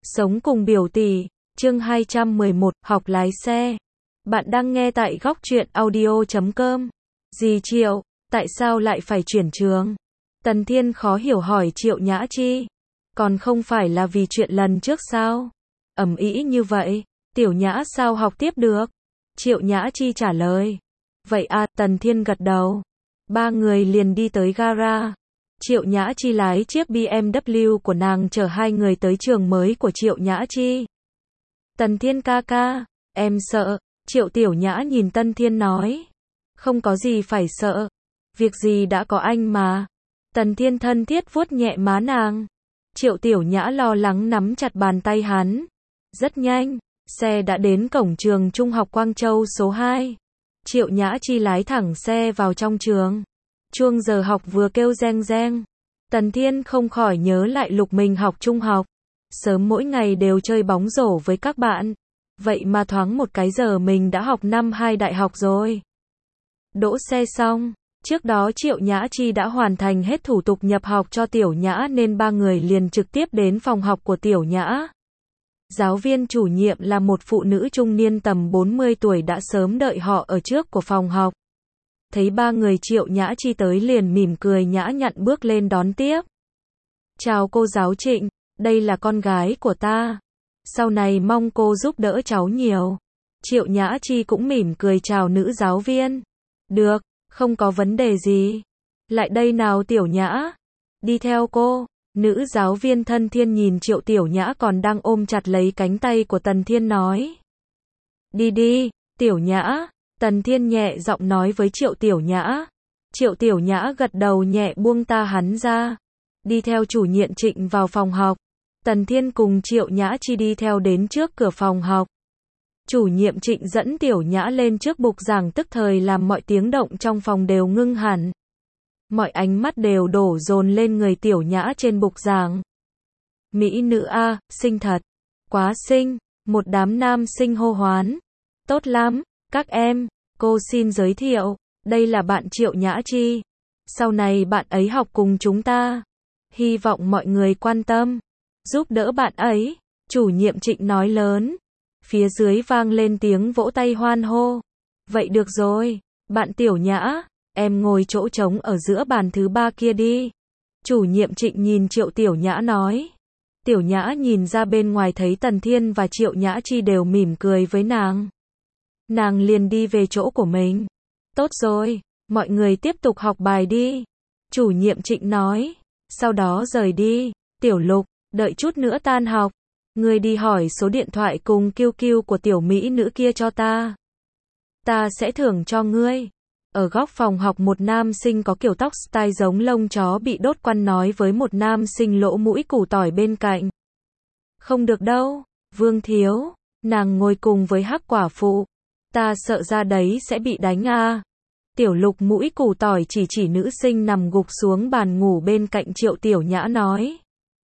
Sống cùng biểu tỷ, chương 211, học lái xe. Bạn đang nghe tại góc truyện audio.com. Dì Triệu, tại sao lại phải chuyển trường? Tần Thiên khó hiểu hỏi Triệu Nhã Chi. Còn không phải là vì chuyện lần trước sao? Ầm ĩ như vậy, Tiểu Nhã sao học tiếp được? Triệu Nhã Chi trả lời. Vậy à, Tần Thiên gật đầu. Ba người liền đi tới gara. Triệu Nhã Chi lái chiếc BMW của nàng chở hai người tới trường mới của Triệu Nhã Chi. Tần Thiên ca ca, em sợ. Triệu Tiểu Nhã nhìn Tần Thiên nói. Không có gì phải sợ. Việc gì đã có anh mà. Tần Thiên thân thiết vuốt nhẹ má nàng. Triệu Tiểu Nhã lo lắng nắm chặt bàn tay hắn. Rất nhanh, xe đã đến cổng trường Trung học Quang Châu số 2. Triệu Nhã Chi lái thẳng xe vào trong trường. Chuông giờ học vừa kêu reng reng. Tần Thiên không khỏi nhớ lại lúc mình học trung học. Sớm mỗi ngày đều chơi bóng rổ với các bạn. Vậy mà thoáng một cái giờ mình đã học năm 2 đại học rồi. Đỗ xe xong. Trước đó Triệu Nhã Chi đã hoàn thành hết thủ tục nhập học cho Tiểu Nhã nên ba người liền trực tiếp đến phòng học của Tiểu Nhã. Giáo viên chủ nhiệm là một phụ nữ trung niên tầm 40 tuổi đã sớm đợi họ ở trước của phòng học. Thấy ba người Triệu Nhã Chi tới liền mỉm cười nhã nhặn bước lên đón tiếp. Chào cô giáo Trịnh, đây là con gái của ta. Sau này mong cô giúp đỡ cháu nhiều. Triệu Nhã Chi cũng mỉm cười chào nữ giáo viên. Được, không có vấn đề gì. Lại đây nào Tiểu Nhã. Đi theo cô. Nữ giáo viên thân thiên nhìn Triệu Tiểu Nhã còn đang ôm chặt lấy cánh tay của Tần Thiên nói. Đi đi, Tiểu Nhã. Tần Thiên nhẹ giọng nói với Triệu Tiểu Nhã. Triệu Tiểu Nhã gật đầu nhẹ buông ta hắn ra. Đi theo chủ nhiệm Trịnh vào phòng học. Tần Thiên cùng Triệu Nhã Chi đi theo đến trước cửa phòng học. Chủ nhiệm Trịnh dẫn Tiểu Nhã lên trước bục giảng tức thời làm mọi tiếng động trong phòng đều ngưng hẳn. Mọi ánh mắt đều đổ dồn lên người Tiểu Nhã trên bục giảng. Mỹ nữ a, xinh thật. Quá xinh, một đám nam sinh hô hoán. Tốt lắm, các em, cô xin giới thiệu, đây là bạn Triệu Nhã Chi. Sau này bạn ấy học cùng chúng ta. Hy vọng mọi người quan tâm, giúp đỡ bạn ấy. Chủ nhiệm Trịnh nói lớn. Phía dưới vang lên tiếng vỗ tay hoan hô. Vậy được rồi, bạn Tiểu Nhã, em ngồi chỗ trống ở giữa bàn thứ 3 kia đi. Chủ nhiệm Trịnh nhìn Triệu Tiểu Nhã nói. Tiểu Nhã nhìn ra bên ngoài thấy Tần Thiên và Triệu Nhã Chi đều mỉm cười với nàng. Nàng liền đi về chỗ của mình. Tốt rồi, mọi người tiếp tục học bài đi. Chủ nhiệm Trịnh nói. Sau đó rời đi. Tiểu Lục, đợi chút nữa tan học. Ngươi đi hỏi số điện thoại cùng QQ của tiểu mỹ nữ kia cho ta. Ta sẽ thưởng cho ngươi. Ở góc phòng học một nam sinh có kiểu tóc style giống lông chó bị đốt quăn nói với một nam sinh lỗ mũi củ tỏi bên cạnh. Không được đâu, Vương Thiếu. Nàng ngồi cùng với Hắc Quả Phụ. Ta sợ ra đấy sẽ bị đánh à. Tiểu Lục mũi củ tỏi chỉ nữ sinh nằm gục xuống bàn ngủ bên cạnh Triệu Tiểu Nhã nói.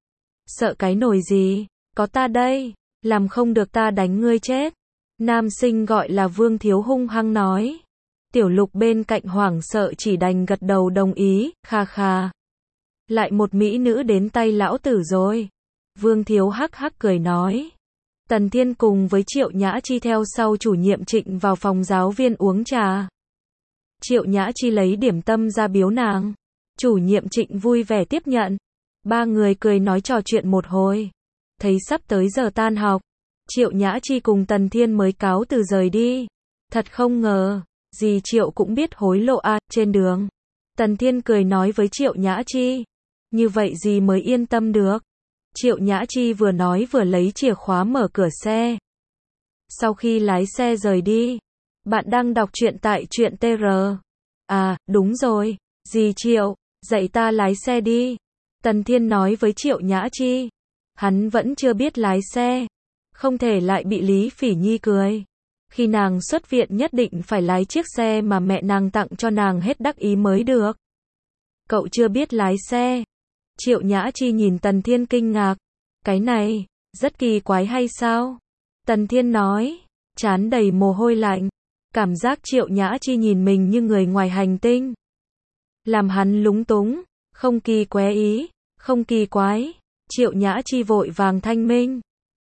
Sợ cái nồi gì, có ta đây, làm không được ta đánh ngươi chết. Nam sinh gọi là Vương Thiếu hung hăng nói. Tiểu Lục bên cạnh hoảng sợ chỉ đành gật đầu đồng ý, kha kha. Lại một mỹ nữ đến tay lão tử rồi. Vương Thiếu hắc hắc cười nói. Tần Thiên cùng với Triệu Nhã Chi theo sau chủ nhiệm Trịnh vào phòng giáo viên uống trà. Triệu Nhã Chi lấy điểm tâm ra biếu nàng. Chủ nhiệm Trịnh vui vẻ tiếp nhận. Ba người cười nói trò chuyện một hồi. Thấy sắp tới giờ tan học. Triệu Nhã Chi cùng Tần Thiên mới cáo từ rời đi. Thật không ngờ, dì Triệu cũng biết hối lộ à, trên đường. Tần Thiên cười nói với Triệu Nhã Chi. Như vậy dì mới yên tâm được. Triệu Nhã Chi vừa nói vừa lấy chìa khóa mở cửa xe. Sau khi lái xe rời đi. Bạn đang đọc truyện tại truyện TR. À, đúng rồi, dì Triệu, dạy ta lái xe đi. Tần Thiên nói với Triệu Nhã Chi. Hắn vẫn chưa biết lái xe. Không thể lại bị Lý Phỉ Nhi cười. Khi nàng xuất viện nhất định phải lái chiếc xe mà mẹ nàng tặng cho nàng hết đắc ý mới được. Cậu chưa biết lái xe. Triệu Nhã Chi nhìn Tần Thiên kinh ngạc. Cái này, rất kỳ quái hay sao? Tần Thiên nói, trán đầy mồ hôi lạnh. Cảm giác Triệu Nhã Chi nhìn mình như người ngoài hành tinh. Làm hắn lúng túng, không kỳ quái ý, không kỳ quái. Triệu Nhã Chi vội vàng thanh minh.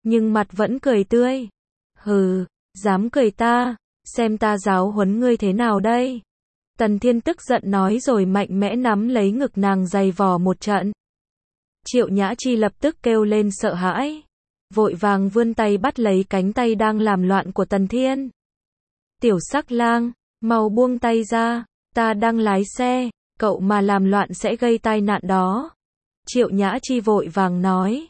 nhưng mặt vẫn cười tươi. Hừ, dám cười ta, xem ta giáo huấn ngươi thế nào đây. Tần Thiên tức giận nói rồi mạnh mẽ nắm lấy ngực nàng giày vò một trận. Triệu Nhã Chi lập tức kêu lên sợ hãi, vội vàng vươn tay bắt lấy cánh tay đang làm loạn của Tần Thiên. Tiểu Sắc Lang, mau buông tay ra, ta đang lái xe, cậu mà làm loạn sẽ gây tai nạn đó. Triệu Nhã Chi vội vàng nói.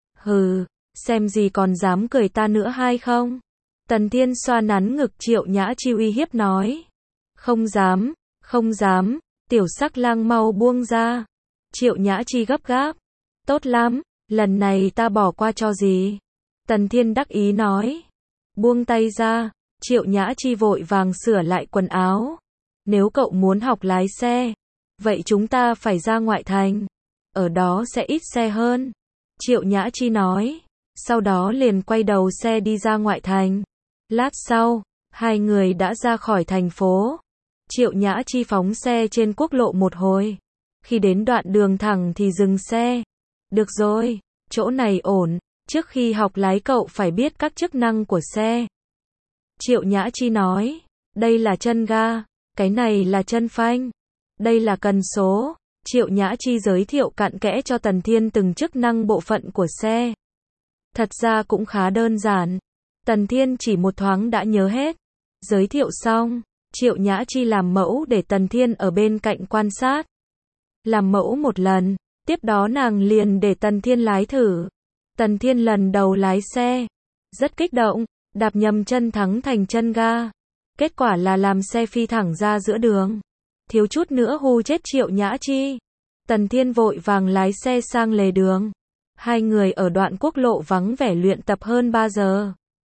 Hừ, xem gì còn dám cười ta nữa hay không? Tần Thiên xoa nắn ngực Triệu Nhã Chi uy hiếp nói. Không dám, không dám, Tiểu Sắc Lang mau buông ra. Triệu Nhã Chi gấp gáp. Tốt lắm, lần này ta bỏ qua cho gì? Tần Thiên đắc ý nói. Buông tay ra, Triệu Nhã Chi vội vàng sửa lại quần áo. Nếu cậu muốn học lái xe, vậy chúng ta phải ra ngoại thành. Ở đó sẽ ít xe hơn. Triệu Nhã Chi nói. Sau đó liền quay đầu xe đi ra ngoại thành. Lát sau, hai người đã ra khỏi thành phố. Triệu Nhã Chi phóng xe trên quốc lộ một hồi. Khi đến đoạn đường thẳng thì dừng xe. Được rồi, chỗ này ổn, trước khi học lái cậu phải biết các chức năng của xe. Triệu Nhã Chi nói, đây là chân ga, cái này là chân phanh, đây là cần số. Triệu Nhã Chi giới thiệu cặn kẽ cho Tần Thiên từng chức năng bộ phận của xe. Thật ra cũng khá đơn giản. Tần Thiên chỉ một thoáng đã nhớ hết. Giới thiệu xong, Triệu Nhã Chi làm mẫu để Tần Thiên ở bên cạnh quan sát. Làm mẫu một lần, tiếp đó nàng liền để Tần Thiên lái thử. Tần Thiên lần đầu lái xe, rất kích động, đạp nhầm chân thắng thành chân ga. Kết quả là làm xe phi thẳng ra giữa đường. Thiếu chút nữa hù chết Triệu Nhã Chi. Tần Thiên vội vàng lái xe sang lề đường. Hai người ở đoạn quốc lộ vắng vẻ luyện tập hơn 3 giờ.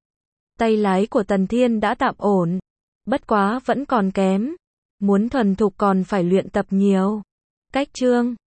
Tay lái của Tần Thiên đã tạm ổn. Bất quá vẫn còn kém. Muốn thuần thục còn phải luyện tập nhiều. Cách chương